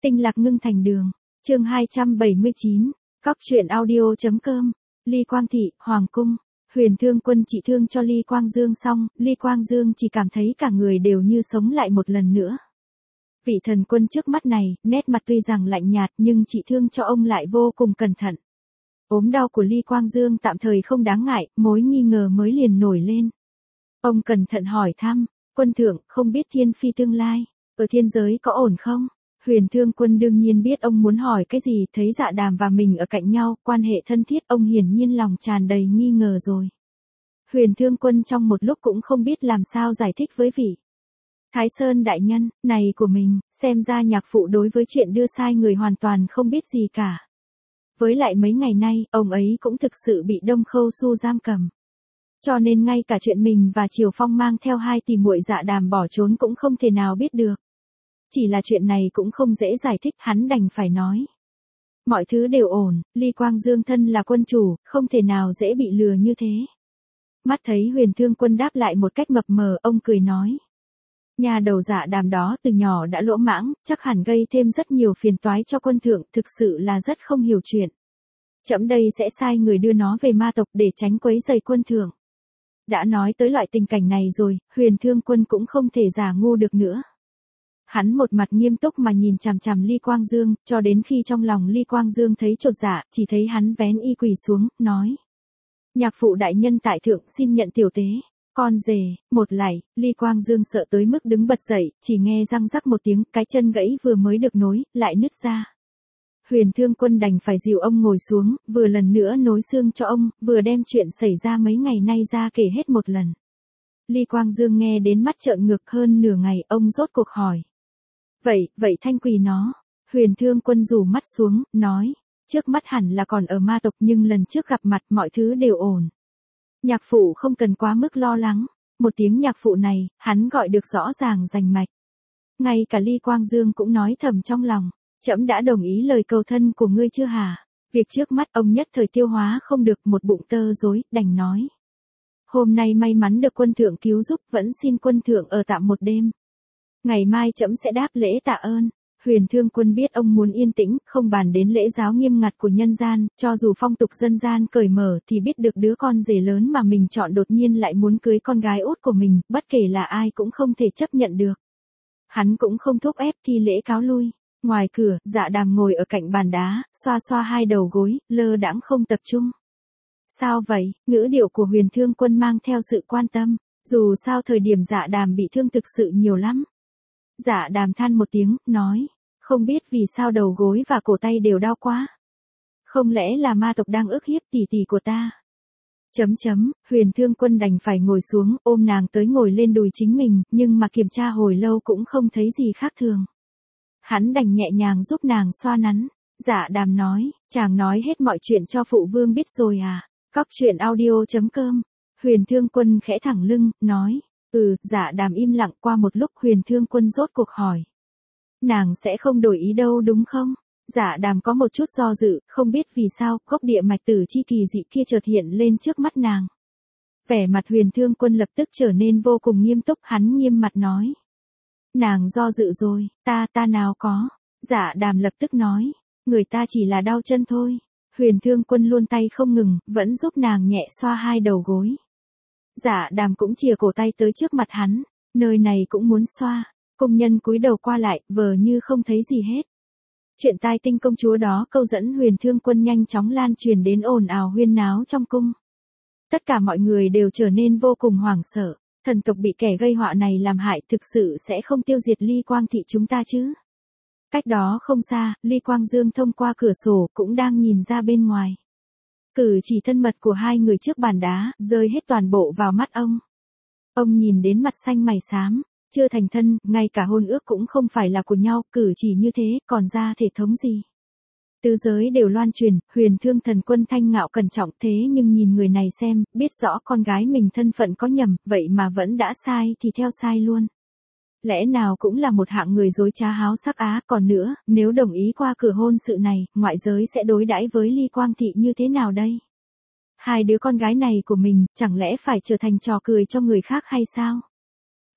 Tinh lạc ngưng thành đường. Chương 279. Cóc truyện audio.com. Ly Quang thị, hoàng cung. Huyền Thương Quân trị thương cho Ly Quang Dương xong, Ly Quang Dương chỉ cảm thấy cả người đều như sống lại một lần nữa. Vị thần quân trước mắt này, nét mặt tuy rằng lạnh nhạt nhưng trị thương cho ông lại vô cùng cẩn thận. Ốm đau của Ly Quang Dương tạm thời không đáng ngại, mối nghi ngờ mới liền nổi lên. Ông cẩn thận hỏi thăm, quân thượng, không biết thiên phi tương lai, ở thiên giới có ổn không? Huyền Thương Quân đương nhiên biết ông muốn hỏi cái gì, thấy Dạ Đàm và mình ở cạnh nhau, quan hệ thân thiết, ông hiển nhiên lòng tràn đầy nghi ngờ rồi. Huyền Thương Quân trong một lúc cũng không biết làm sao giải thích với vị Thái Sơn đại nhân này của mình, xem ra nhạc phụ đối với chuyện đưa sai người hoàn toàn không biết gì cả. Với lại mấy ngày nay, ông ấy cũng thực sự bị Đông Khâu Su giam cầm. Cho nên ngay cả chuyện mình và Triều Phong mang theo hai tỷ muội Dạ Đàm bỏ trốn cũng không thể nào biết được. Chỉ là chuyện này cũng không dễ giải thích, hắn đành phải nói. Mọi thứ đều ổn, Ly Quang Dương thân là quân chủ, không thể nào dễ bị lừa như thế. Mắt thấy Huyền Thương Quân đáp lại một cách mập mờ, ông cười nói. Nhà đầu Dạ Đàm đó từ nhỏ đã lỗ mãng, chắc hẳn gây thêm rất nhiều phiền toái cho quân thượng, thực sự là rất không hiểu chuyện. Trẫm đây sẽ sai người đưa nó về ma tộc để tránh quấy rầy quân thượng. Đã nói tới loại tình cảnh này rồi, Huyền Thương Quân cũng không thể giả ngu được nữa. Hắn một mặt nghiêm túc mà nhìn chằm chằm Ly Quang Dương, cho đến khi trong lòng Ly Quang Dương thấy chột dạ, chỉ thấy hắn vén y quỳ xuống, nói. Nhạc phụ đại nhân tại thượng xin nhận tiểu tế. Con rể, một lạy, Ly Quang Dương sợ tới mức đứng bật dậy, chỉ nghe răng rắc một tiếng, cái chân gãy vừa mới được nối, lại nứt ra. Huyền Thương Quân đành phải dìu ông ngồi xuống, vừa lần nữa nối xương cho ông, vừa đem chuyện xảy ra mấy ngày nay ra kể hết một lần. Ly Quang Dương nghe đến mắt trợn ngược, hơn nửa ngày, ông rốt cuộc hỏi. Vậy Thanh Quỳ nó, Huyền Thương Quân rủ mắt xuống, nói, trước mắt hẳn là còn ở ma tộc nhưng lần trước gặp mặt mọi thứ đều ổn. Nhạc phụ không cần quá mức lo lắng, một tiếng nhạc phụ này, hắn gọi được rõ ràng rành mạch. Ngay cả Ly Quang Dương cũng nói thầm trong lòng, trẫm đã đồng ý lời cầu thân của ngươi chưa hả? Việc trước mắt ông nhất thời tiêu hóa không được, một bụng tơ rối, đành nói. Hôm nay may mắn được quân thượng cứu giúp, vẫn xin quân thượng ở tạm một đêm. Ngày mai trẫm sẽ đáp lễ tạ ơn. Huyền Thương Quân biết ông muốn yên tĩnh, không bàn đến lễ giáo nghiêm ngặt của nhân gian, cho dù phong tục dân gian cởi mở thì biết được đứa con rể lớn mà mình chọn đột nhiên lại muốn cưới con gái út của mình, bất kể là ai cũng không thể chấp nhận được. Hắn cũng không thúc ép, thi lễ cáo lui. Ngoài cửa, Dạ Đàm ngồi ở cạnh bàn đá, xoa xoa hai đầu gối, lơ đãng không tập trung. Sao vậy? Ngữ điệu của Huyền Thương Quân mang theo sự quan tâm, dù sao thời điểm Dạ Đàm bị thương thực sự nhiều lắm. Dạ Đàm than một tiếng, nói, không biết vì sao đầu gối và cổ tay đều đau quá. Không lẽ là ma tộc đang ức hiếp tỷ tỷ của ta? Huyền Thương Quân đành phải ngồi xuống, ôm nàng tới ngồi lên đùi chính mình, nhưng mà kiểm tra hồi lâu cũng không thấy gì khác thường. Hắn đành nhẹ nhàng giúp nàng xoa nắn. Dạ Đàm nói, chàng nói hết mọi chuyện cho phụ vương biết rồi à? Cóc truyện audio.com. Huyền Thương Quân khẽ thẳng lưng, nói. Dạ Đàm im lặng. Qua một lúc Huyền Thương Quân rốt cuộc hỏi. Nàng sẽ không đổi ý đâu đúng không? Dạ Đàm có một chút do dự, không biết vì sao, gốc địa mạch tử chi kỳ dị kia chợt hiện lên trước mắt nàng. Vẻ mặt Huyền Thương Quân lập tức trở nên vô cùng nghiêm túc, hắn nghiêm mặt nói. Nàng do dự rồi, ta nào có. Dạ Đàm lập tức nói, người ta chỉ là đau chân thôi. Huyền Thương Quân luôn tay không ngừng, vẫn giúp nàng nhẹ xoa hai đầu gối. Dạ Đàm cũng chìa cổ tay tới trước mặt hắn, nơi này cũng muốn xoa. Công nhân cúi đầu qua lại, vờ như không thấy gì hết. Chuyện tai tinh công chúa đó câu dẫn Huyền Thương Quân nhanh chóng lan truyền đến ồn ào huyên náo trong cung. Tất cả mọi người đều trở nên vô cùng hoảng sợ. Thần tộc bị kẻ gây họa này làm hại thực sự sẽ không tiêu diệt Ly Quang thị chúng ta chứ? Cách đó không xa, Ly Quang Dương thông qua cửa sổ cũng đang nhìn ra bên ngoài. Cử chỉ thân mật của hai người trước bàn đá, rơi hết toàn bộ vào mắt ông. Ông nhìn đến mặt xanh mày xám, chưa thành thân, ngay cả hôn ước cũng không phải là của nhau, cử chỉ như thế, còn ra thể thống gì? Tứ giới đều loan truyền, Huyền Thương Thần Quân thanh ngạo cẩn trọng thế nhưng nhìn người này xem, biết rõ con gái mình thân phận có nhầm, vậy mà vẫn đã sai thì theo sai luôn. Lẽ nào cũng là một hạng người dối trá háo sắc á, còn nữa, nếu đồng ý qua cửa hôn sự này, ngoại giới sẽ đối đãi với Ly Quang thị như thế nào đây? Hai đứa con gái này của mình, chẳng lẽ phải trở thành trò cười cho người khác hay sao?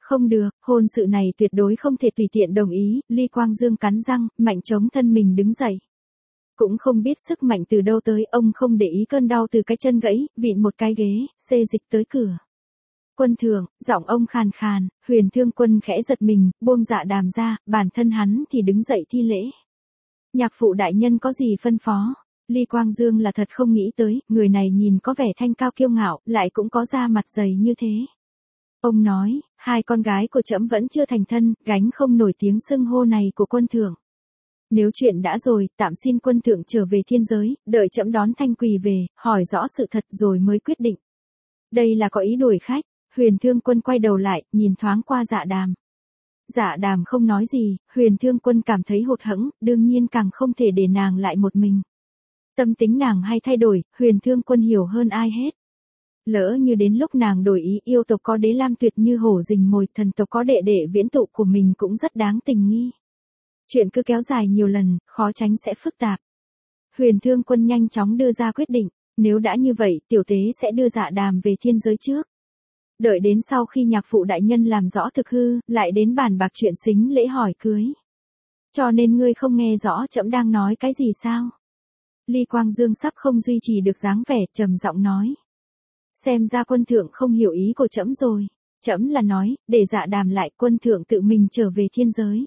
Không được, hôn sự này tuyệt đối không thể tùy tiện đồng ý, Ly Quang Dương cắn răng, mạnh chống thân mình đứng dậy. Cũng không biết sức mạnh từ đâu tới, ông không để ý cơn đau từ cái chân gãy, vịn một cái ghế, xê dịch tới cửa. Quân thượng, giọng ông khàn khàn, Huyền Thương Quân khẽ giật mình, buông Dạ Đàm ra, bản thân hắn thì đứng dậy thi lễ. Nhạc phụ đại nhân có gì phân phó? Ly Quang Dương là thật không nghĩ tới, người này nhìn có vẻ thanh cao kiêu ngạo, lại cũng có da mặt dày như thế. Ông nói, hai con gái của trẫm vẫn chưa thành thân, gánh không nổi tiếng xưng hô này của quân thượng. Nếu chuyện đã rồi, tạm xin quân thượng trở về thiên giới, đợi trẫm đón Thanh Quỳ về, hỏi rõ sự thật rồi mới quyết định. Đây là có ý đuổi khách. Huyền Thương Quân quay đầu lại, nhìn thoáng qua Dạ Đàm. Dạ Đàm không nói gì, Huyền Thương Quân cảm thấy hụt hẫng, đương nhiên càng không thể để nàng lại một mình. Tâm tính nàng hay thay đổi, Huyền Thương Quân hiểu hơn ai hết. Lỡ như đến lúc nàng đổi ý, yêu tộc có đế lam tuyệt như hổ rình mồi, thần tộc có đệ đệ viễn tụ của mình cũng rất đáng tình nghi. Chuyện cứ kéo dài nhiều lần, khó tránh sẽ phức tạp. Huyền Thương Quân nhanh chóng đưa ra quyết định, nếu đã như vậy, tiểu tế sẽ đưa Dạ Đàm về thiên giới trước. Đợi đến sau khi nhạc phụ đại nhân làm rõ thực hư, lại đến bàn bạc chuyện xính lễ hỏi cưới. Cho nên ngươi không nghe rõ trẫm đang nói cái gì sao? Ly Quang Dương sắp không duy trì được dáng vẻ, trầm giọng nói. Xem ra quân thượng không hiểu ý của trẫm rồi. Trẫm là nói, để Dạ Đàm lại, quân thượng tự mình trở về thiên giới.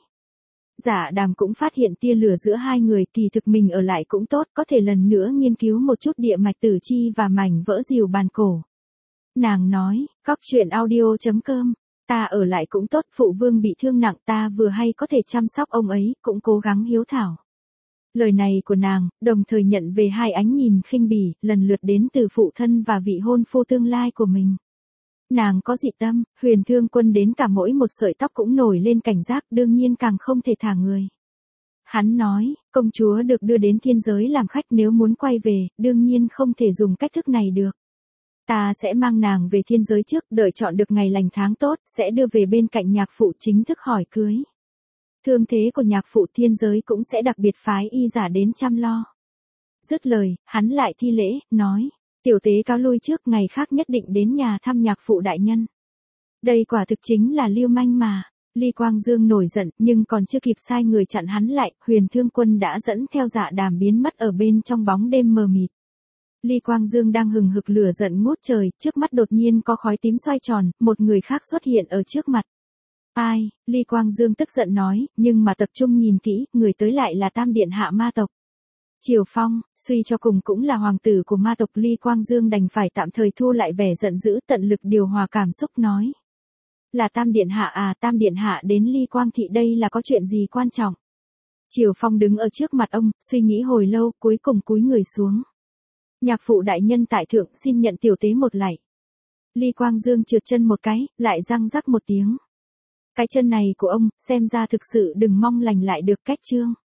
Dạ Đàm cũng phát hiện tia lửa giữa hai người, kỳ thực mình ở lại cũng tốt, có thể lần nữa nghiên cứu một chút địa mạch tử chi và mảnh vỡ rìu bàn cổ. Nàng nói, cóc truyện audio.com, ta ở lại cũng tốt, phụ vương bị thương nặng, ta vừa hay có thể chăm sóc ông ấy, cũng cố gắng hiếu thảo. Lời này của nàng, đồng thời nhận về hai ánh nhìn khinh bỉ, lần lượt đến từ phụ thân và vị hôn phu tương lai của mình. Nàng có dị tâm, Huyền Thương Quân đến cả mỗi một sợi tóc cũng nổi lên cảnh giác, đương nhiên càng không thể thả người. Hắn nói, công chúa được đưa đến thiên giới làm khách, nếu muốn quay về, đương nhiên không thể dùng cách thức này được. Ta sẽ mang nàng về thiên giới trước, đợi chọn được ngày lành tháng tốt, sẽ đưa về bên cạnh nhạc phụ chính thức hỏi cưới. Thương thế của nhạc phụ thiên giới cũng sẽ đặc biệt phái y giả đến chăm lo. Dứt lời, hắn lại thi lễ, nói, tiểu tế cáo lui trước, ngày khác nhất định đến nhà thăm nhạc phụ đại nhân. Đây quả thực chính là lưu manh mà. Ly Quang Dương nổi giận, nhưng còn chưa kịp sai người chặn hắn lại, Huyền Thương Quân đã dẫn theo Dạ Đàm biến mất ở bên trong bóng đêm mờ mịt. Ly Quang Dương đang hừng hực lửa giận ngút trời, trước mắt đột nhiên có khói tím xoay tròn, một người khác xuất hiện ở trước mặt. Ai? Ly Quang Dương tức giận nói, nhưng mà tập trung nhìn kỹ, người tới lại là Tam Điện Hạ ma tộc. Triều Phong, suy cho cùng cũng là hoàng tử của ma tộc, Ly Quang Dương đành phải tạm thời thu lại vẻ giận dữ, tận lực điều hòa cảm xúc nói. Là Tam Điện Hạ à? Tam Điện Hạ đến Ly Quang thị đây là có chuyện gì quan trọng? Triều Phong đứng ở trước mặt ông, suy nghĩ hồi lâu, cuối cùng cúi người xuống. Nhạc phụ đại nhân tại thượng, xin nhận tiểu tế một lạy. Ly Quang Dương trượt chân một cái, lại răng rắc một tiếng. Cái chân này của ông, xem ra thực sự đừng mong lành lại được, cách chương.